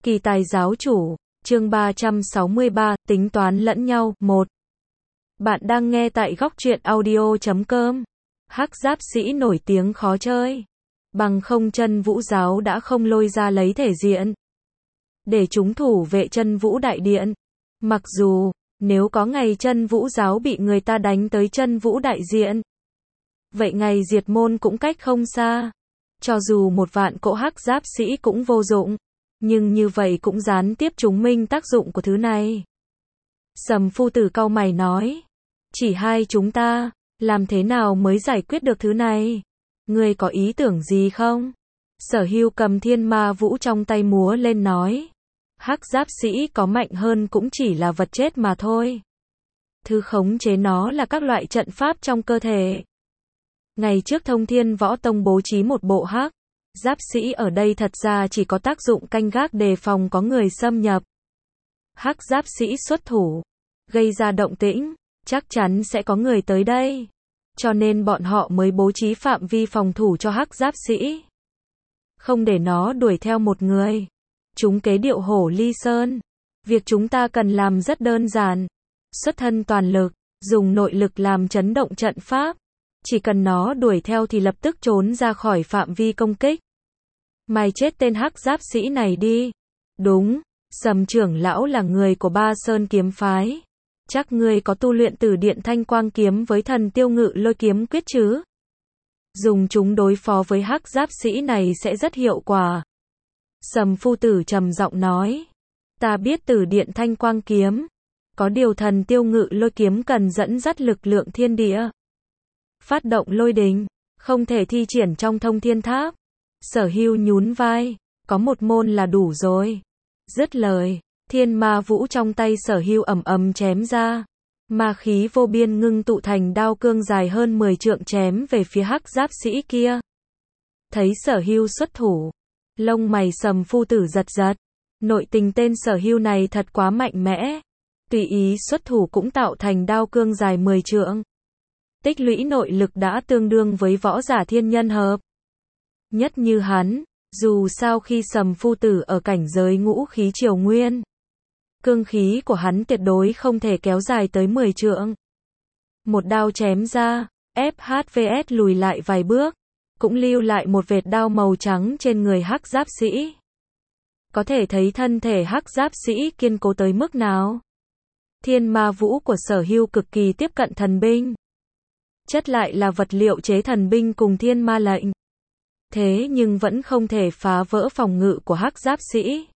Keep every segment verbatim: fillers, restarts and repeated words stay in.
Kỳ tài giáo chủ, chương ba trăm sáu mươi ba, tính toán lẫn nhau, một. Bạn đang nghe tại góc truyện audio chấm com. Hắc giáp sĩ nổi tiếng khó chơi. Bằng không chân vũ giáo đã không lôi ra lấy thể diện để chúng thủ vệ chân vũ đại điện. Mặc dù, nếu có ngày chân vũ giáo bị người ta đánh tới chân vũ đại diện, vậy ngày diệt môn cũng cách không xa. Cho dù một vạn cỗ hắc giáp sĩ cũng vô dụng, nhưng như vậy cũng gián tiếp chứng minh tác dụng của thứ này. Sầm phu tử cau mày nói, chỉ hai chúng ta, làm thế nào mới giải quyết được thứ này? Ngươi có ý tưởng gì không? Sở Hưu cầm thiên ma vũ trong tay múa lên nói, hắc giáp sĩ có mạnh hơn cũng chỉ là vật chết mà thôi. Thứ khống chế nó là các loại trận pháp trong cơ thể. Ngày trước Thông Thiên Võ Tông bố trí một bộ hắc giáp sĩ ở đây thật ra chỉ có tác dụng canh gác đề phòng có người xâm nhập. Hắc giáp sĩ xuất thủ, gây ra động tĩnh, chắc chắn sẽ có người tới đây. Cho nên bọn họ mới bố trí phạm vi phòng thủ cho hắc giáp sĩ. Không để nó đuổi theo một người. Chúng kế điệu hổ ly sơn. Việc chúng ta cần làm rất đơn giản. Xuất thân toàn lực, dùng nội lực làm chấn động trận pháp. Chỉ cần nó đuổi theo thì lập tức trốn ra khỏi phạm vi công kích. Mày chết tên hắc giáp sĩ này đi. Đúng, Sầm trưởng lão là người của Ba Sơn kiếm phái. Chắc ngươi có tu luyện Tử Điện Thanh Quang kiếm với Thần Tiêu Ngự Lôi kiếm quyết chứ? Dùng chúng đối phó với hắc giáp sĩ này sẽ rất hiệu quả. Sầm phu tử trầm giọng nói, ta biết Tử Điện Thanh Quang kiếm, có điều Thần Tiêu Ngự Lôi kiếm cần dẫn dắt lực lượng thiên địa, phát động lôi đình, không thể thi triển trong Thông Thiên Tháp. Sở Hưu nhún vai, có một môn là đủ rồi. Dứt lời, thiên ma vũ trong tay Sở Hưu ầm ầm chém ra. Ma khí vô biên ngưng tụ thành đao cương dài hơn mười trượng chém về phía hắc giáp sĩ kia. Thấy Sở Hưu xuất thủ, lông mày Sầm phu tử giật giật. Nội tình tên Sở Hưu này thật quá mạnh mẽ. Tùy ý xuất thủ cũng tạo thành đao cương dài mười trượng. Tích lũy nội lực đã tương đương với võ giả thiên nhân hợp nhất như hắn. Dù sao khi Sầm phu tử ở cảnh giới ngũ khí triều nguyên, cương khí của hắn tuyệt đối không thể kéo dài tới mười trượng. Một đao chém ra, ép hát vê ét lùi lại vài bước, cũng lưu lại một vệt đao màu trắng trên người hắc giáp sĩ. Có thể thấy thân thể hắc giáp sĩ kiên cố tới mức nào. Thiên ma vũ của Sở Hưu cực kỳ tiếp cận thần binh. Chất lại là vật liệu chế thần binh cùng thiên ma lệnh. Thế nhưng vẫn không thể phá vỡ phòng ngự của hắc giáp sĩ.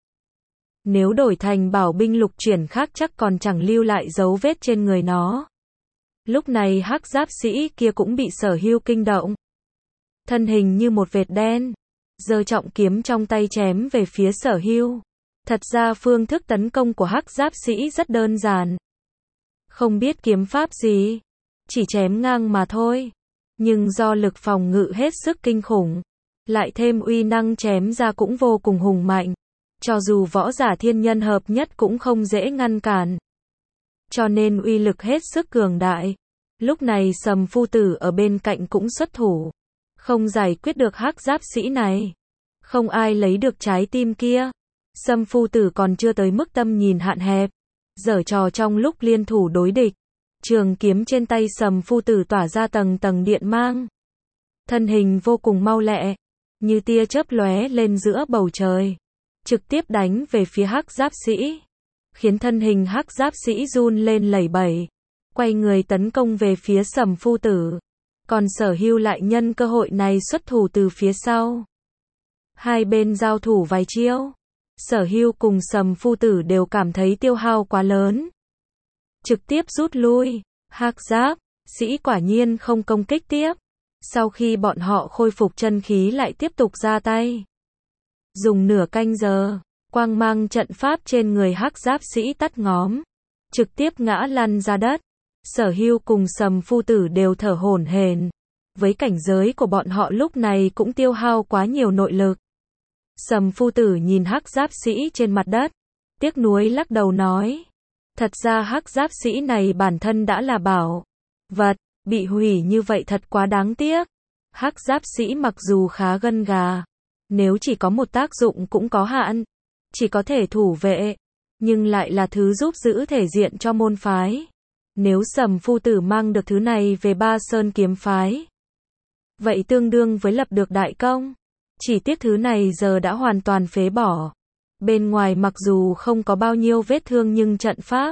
Nếu đổi thành bảo binh lục chuyển khác chắc còn chẳng lưu lại dấu vết trên người nó. Lúc này hắc giáp sĩ kia cũng bị Sở Hưu kinh động. Thân hình như một vệt đen, giơ trọng kiếm trong tay chém về phía Sở Hưu. Thật ra phương thức tấn công của hắc giáp sĩ rất đơn giản. Không biết kiếm pháp gì, chỉ chém ngang mà thôi. Nhưng do lực phòng ngự hết sức kinh khủng, lại thêm uy năng chém ra cũng vô cùng hùng mạnh. Cho dù võ giả thiên nhân hợp nhất cũng không dễ ngăn cản. Cho nên uy lực hết sức cường đại. Lúc này Sầm phu tử ở bên cạnh cũng xuất thủ. Không giải quyết được hắc giáp sĩ này. Không ai lấy được trái tim kia. Sầm phu tử còn chưa tới mức tâm nhìn hạn hẹp. Giở trò trong lúc liên thủ đối địch. Trường kiếm trên tay Sầm phu tử tỏa ra tầng tầng điện mang. Thân hình vô cùng mau lẹ, như tia chớp lóe lên giữa bầu trời. Trực tiếp đánh về phía hắc giáp sĩ, khiến thân hình hắc giáp sĩ run lên lẩy bẩy, quay người tấn công về phía Sầm phu tử. Còn Sở Hưu lại nhân cơ hội này xuất thủ từ phía sau. Hai bên giao thủ vài chiêu, Sở Hưu cùng Sầm phu tử đều cảm thấy tiêu hao quá lớn, trực tiếp rút lui. Hắc giáp sĩ quả nhiên không công kích tiếp. Sau khi bọn họ khôi phục chân khí lại tiếp tục ra tay. Dùng nửa canh giờ, quang mang trận pháp trên người hắc giáp sĩ tắt ngóm, trực tiếp ngã lăn ra đất. Sở Hưu cùng Sầm phu tử đều thở hổn hển. Với cảnh giới của bọn họ lúc này cũng tiêu hao quá nhiều nội lực. Sầm phu tử nhìn hắc giáp sĩ trên mặt đất, tiếc nuối lắc đầu nói, thật ra hắc giáp sĩ này bản thân đã là bảo vật, bị hủy như vậy thật quá đáng tiếc. Hắc giáp sĩ mặc dù khá gân gà, nếu chỉ có một tác dụng cũng có hạn. chỉ có thể thủ vệ, nhưng lại là thứ giúp giữ thể diện cho môn phái. Nếu Sầm phu tử mang được thứ này về Ba Sơn kiếm phái, vậy tương đương với lập được đại công. Chỉ tiếc thứ này giờ đã hoàn toàn phế bỏ. Bên ngoài mặc dù không có bao nhiêu vết thương nhưng trận pháp,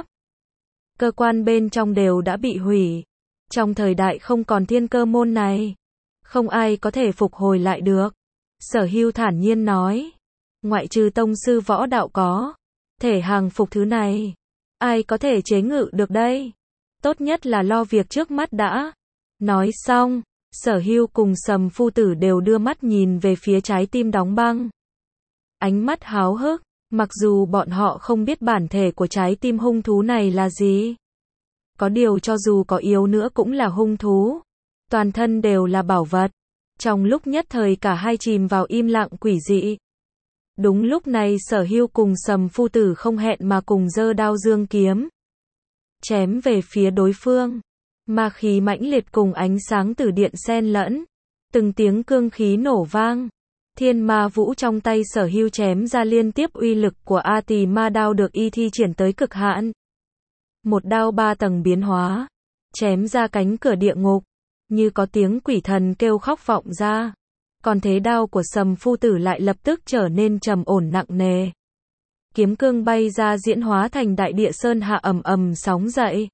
cơ quan bên trong đều đã bị hủy. Trong thời đại không còn thiên cơ môn này, không ai có thể phục hồi lại được. Sở Hưu thản nhiên nói, ngoại trừ tông sư võ đạo có thể hàng phục thứ này, ai có thể chế ngự được đây? Tốt nhất là lo việc trước mắt đã. Nói xong, Sở Hưu cùng Sầm phu tử đều đưa mắt nhìn về phía trái tim đóng băng. Ánh mắt háo hức, mặc dù bọn họ không biết bản thể của trái tim hung thú này là gì. Có điều cho dù có yếu nữa cũng là hung thú. Toàn thân đều là bảo vật. Trong lúc nhất thời cả hai chìm vào im lặng quỷ dị. Đúng lúc này Sở Hưu cùng Sầm phu tử không hẹn mà cùng giơ đao dương kiếm, chém về phía đối phương. Ma khí mãnh liệt cùng ánh sáng từ điện xen lẫn. Từng tiếng cương khí nổ vang. Thiên ma vũ trong tay Sở Hưu chém ra liên tiếp, uy lực của A Tỳ ma đao được y thi triển tới cực hạn. Một đao ba tầng biến hóa, chém ra cánh cửa địa ngục, như có tiếng quỷ thần kêu khóc vọng ra. Còn thế đao của Sầm phu tử lại lập tức trở nên trầm ổn nặng nề. Kiếm cương bay ra diễn hóa thành đại địa sơn hà ầm ầm sóng dậy.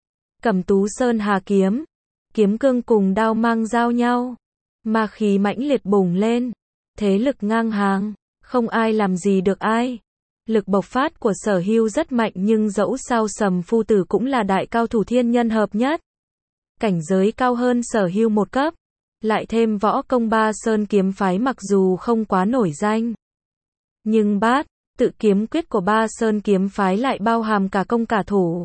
Cẩm Tú Sơn Hà kiếm, kiếm cương cùng đao mang giao nhau, ma khí mãnh liệt bùng lên, thế lực ngang hàng, không ai làm gì được ai. Lực bộc phát của Sở Hưu rất mạnh nhưng dẫu sao Sầm phu tử cũng là đại cao thủ thiên nhân hợp nhất. Cảnh giới cao hơn Sở Hưu một cấp, lại thêm võ công Ba Sơn kiếm phái mặc dù không quá nổi danh, nhưng bát tự kiếm quyết của Ba Sơn kiếm phái lại bao hàm cả công cả thủ.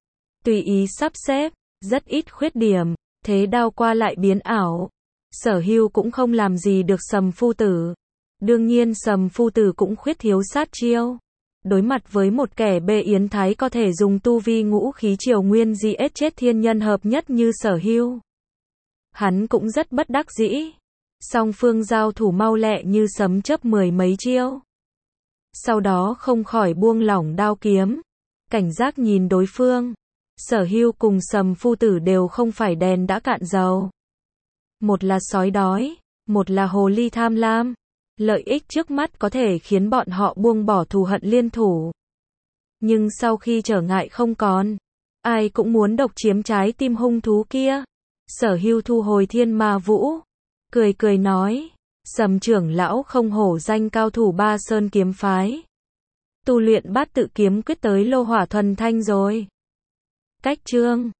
Tùy ý sắp xếp, rất ít khuyết điểm, thế đao qua lại biến ảo. Sở Hưu cũng không làm gì được Sầm phu tử. Đương nhiên Sầm phu tử cũng khuyết thiếu sát chiêu. Đối mặt với một kẻ bê yến thái có thể dùng tu vi ngũ khí triều nguyên giết chết thiên nhân hợp nhất như Sở Hưu, hắn cũng rất bất đắc dĩ. Song phương giao thủ mau lẹ như sấm chớp mười mấy chiêu. Sau đó không khỏi buông lỏng đao kiếm, cảnh giác nhìn đối phương. Sở Hưu cùng Sầm phu tử đều không phải đèn đã cạn dầu. Một là sói đói, một là hồ ly tham lam. Lợi ích trước mắt có thể khiến bọn họ buông bỏ thù hận liên thủ. Nhưng sau khi trở ngại không còn, ai cũng muốn độc chiếm trái tim hung thú kia. Sở Hưu thu hồi thiên ma vũ, cười cười nói, Sầm trưởng lão không hổ danh cao thủ Ba Sơn kiếm phái. Tu luyện bát tự kiếm quyết tới lô hỏa thuần thanh rồi. Cách chương